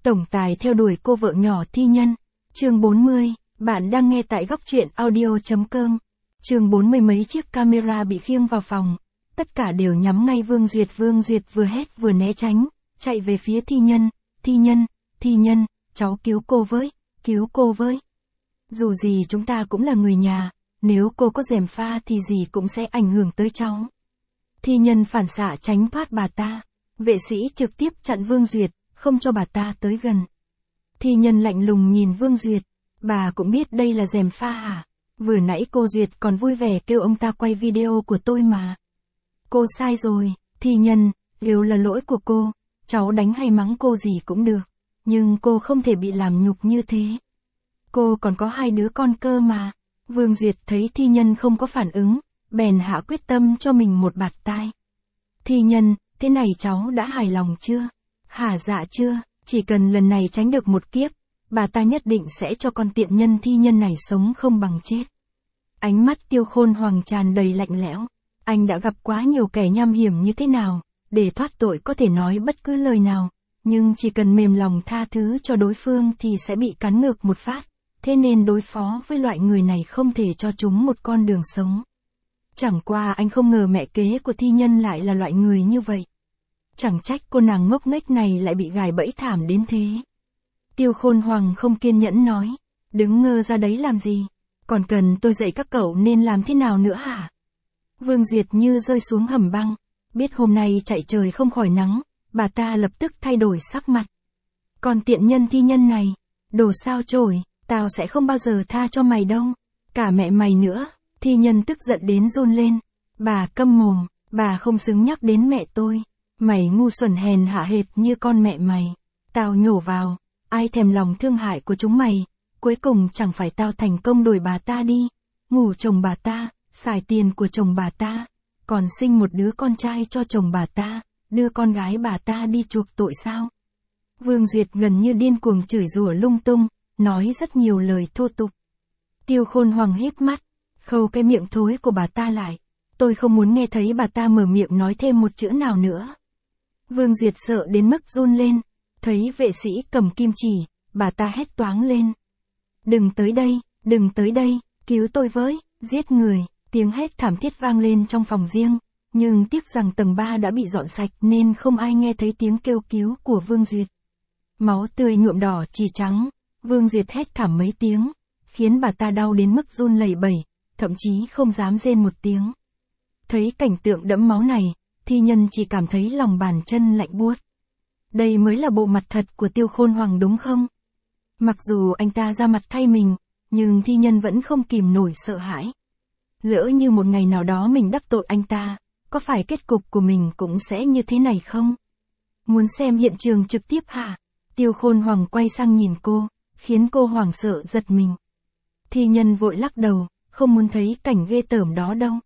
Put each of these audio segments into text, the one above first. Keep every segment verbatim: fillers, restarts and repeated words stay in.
Tổng tài theo đuổi cô vợ nhỏ thi nhân. Chương bốn mươi, bạn đang nghe tại góc truyện audio chấm com. Chương bốn mươi mấy chiếc camera bị khiêng vào phòng. Tất cả đều nhắm ngay Vương Duyệt. Vương Duyệt vừa hét vừa né tránh, chạy về phía thi nhân. Thi nhân, thi nhân, cháu cứu cô với, cứu cô với. Dù gì chúng ta cũng là người nhà, nếu cô có gièm pha thì gì cũng sẽ ảnh hưởng tới cháu. Thi nhân phản xạ tránh thoát bà ta. Vệ sĩ trực tiếp chặn Vương Duyệt, không cho bà ta tới gần. Thi nhân lạnh lùng nhìn Vương Duyệt. Bà cũng biết đây là gièm pha hả? Vừa nãy cô Duyệt còn vui vẻ kêu ông ta quay video của tôi mà. Cô sai rồi, thi nhân, đều là lỗi của cô. Cháu đánh hay mắng cô gì cũng được. Nhưng cô không thể bị làm nhục như thế. Cô còn có hai đứa con cơ mà. Vương Duyệt thấy thi nhân không có phản ứng, bèn hạ quyết tâm cho mình một bạt tai. Thi nhân, thế này cháu đã hài lòng chưa? Hả dạ chưa, chỉ cần lần này tránh được một kiếp, bà ta nhất định sẽ cho con tiện nhân thi nhân này sống không bằng chết. Ánh mắt Tiêu Khôn Hoàng tràn đầy lạnh lẽo. Anh đã gặp quá nhiều kẻ nham hiểm như thế nào, để thoát tội có thể nói bất cứ lời nào, nhưng chỉ cần mềm lòng tha thứ cho đối phương thì sẽ bị cắn ngược một phát. Thế nên đối phó với loại người này không thể cho chúng một con đường sống. Chẳng qua anh không ngờ mẹ kế của thi nhân lại là loại người như vậy. Chẳng trách cô nàng ngốc nghếch này lại bị gài bẫy thảm đến thế. Tiêu Khôn Hoàng không kiên nhẫn nói, đứng ngơ ra đấy làm gì, còn cần tôi dạy các cậu nên làm thế nào nữa hả? Vương Duyệt như rơi xuống hầm băng, biết hôm nay chạy trời không khỏi nắng, bà ta lập tức thay đổi sắc mặt. Còn tiện nhân thi nhân này, đồ sao chổi, tao sẽ không bao giờ tha cho mày đâu, cả mẹ mày nữa. Thi nhân tức giận đến run lên, bà câm mồm, bà không xứng nhắc đến mẹ tôi, mày ngu xuẩn hèn hạ hệt như con mẹ mày, tao nhổ vào, ai thèm lòng thương hại của chúng mày, cuối cùng chẳng phải tao thành công đuổi bà ta đi, ngủ chồng bà ta, xài tiền của chồng bà ta, còn sinh một đứa con trai cho chồng bà ta, đưa con gái bà ta đi chuộc tội sao? Vương Duyệt gần như điên cuồng chửi rủa lung tung, nói rất nhiều lời thô tục. Tiêu Khôn Hoàng híp mắt, khâu cái miệng thối của bà ta lại. Tôi không muốn nghe thấy bà ta mở miệng nói thêm một chữ nào nữa. Vương Duyệt sợ đến mức run lên, thấy vệ sĩ cầm kim chỉ, bà ta hét toáng lên. Đừng tới đây, đừng tới đây, cứu tôi với, giết người. Tiếng hét thảm thiết vang lên trong phòng riêng, nhưng tiếc rằng tầng ba đã bị dọn sạch nên không ai nghe thấy tiếng kêu cứu của Vương Duyệt. Máu tươi nhuộm đỏ chỉ trắng, Vương Duyệt hét thảm mấy tiếng, khiến bà ta đau đến mức run lẩy bẩy, thậm chí không dám rên một tiếng. Thấy cảnh tượng đẫm máu này, thi nhân chỉ cảm thấy lòng bàn chân lạnh buốt. Đây mới là bộ mặt thật của Tiêu Khôn Hoàng đúng không? Mặc dù anh ta ra mặt thay mình, nhưng thi nhân vẫn không kìm nổi sợ hãi. Lỡ như một ngày nào đó mình đắc tội anh ta, có phải kết cục của mình cũng sẽ như thế này không? Muốn xem hiện trường trực tiếp hả? Tiêu Khôn Hoàng quay sang nhìn cô, khiến cô hoảng sợ giật mình. Thi nhân vội lắc đầu, không muốn thấy cảnh ghê tởm đó đâu.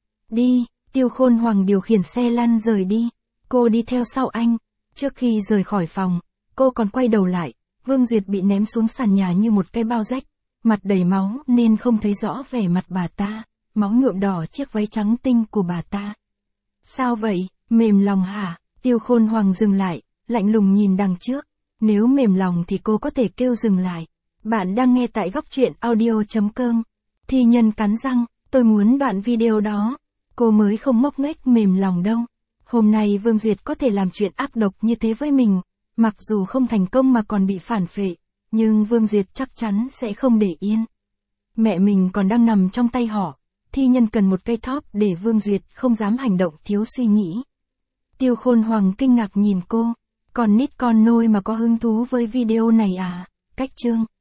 Đi, Tiêu Khôn Hoàng điều khiển xe lăn rời đi. Cô đi theo sau anh. Trước khi rời khỏi phòng, cô còn quay đầu lại. Vương Duyệt bị ném xuống sàn nhà như một cái bao rách, mặt đầy máu nên không thấy rõ vẻ mặt bà ta. Máu nhuộm đỏ chiếc váy trắng tinh của bà ta. Sao vậy, mềm lòng hả? Tiêu Khôn Hoàng dừng lại, lạnh lùng nhìn đằng trước. Nếu mềm lòng thì cô có thể kêu dừng lại. Bạn đang nghe tại góc truyện audio chấm com. Thi nhân cắn răng, tôi muốn đoạn video đó. Cô mới không ngốc nghếch mềm lòng đâu. Hôm nay Vương Duyệt có thể làm chuyện ác độc như thế với mình. Mặc dù không thành công mà còn bị phản phệ, nhưng Vương Duyệt chắc chắn sẽ không để yên. Mẹ mình còn đang nằm trong tay họ. Thi nhân cần một cây thóp để Vương Duyệt không dám hành động thiếu suy nghĩ. Tiêu Khôn Hoàng kinh ngạc nhìn cô. Còn nít con nôi mà có hứng thú với video này à? Cách chương.